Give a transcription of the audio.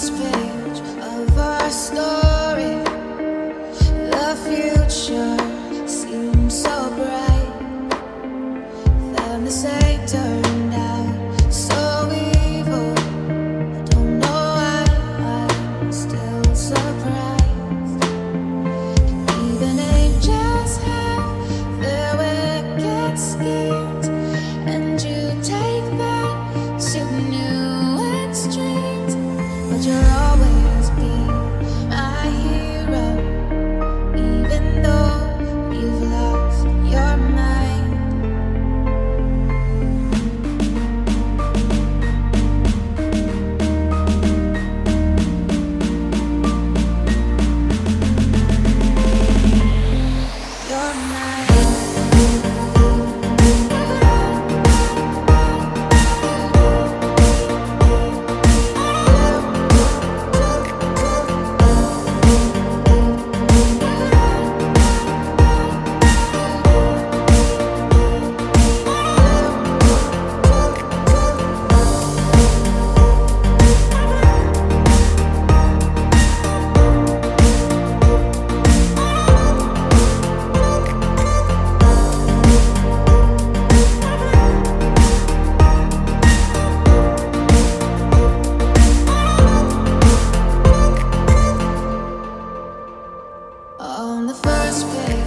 first page of our story, the future seemed so bright. Then the say turned out so evil. I don't know why I'm still surprised. Even angels have their wicked schemes, and you take that to new extremes. But you'll always be my hero, even though you've lost your mind. You're mine. On the first page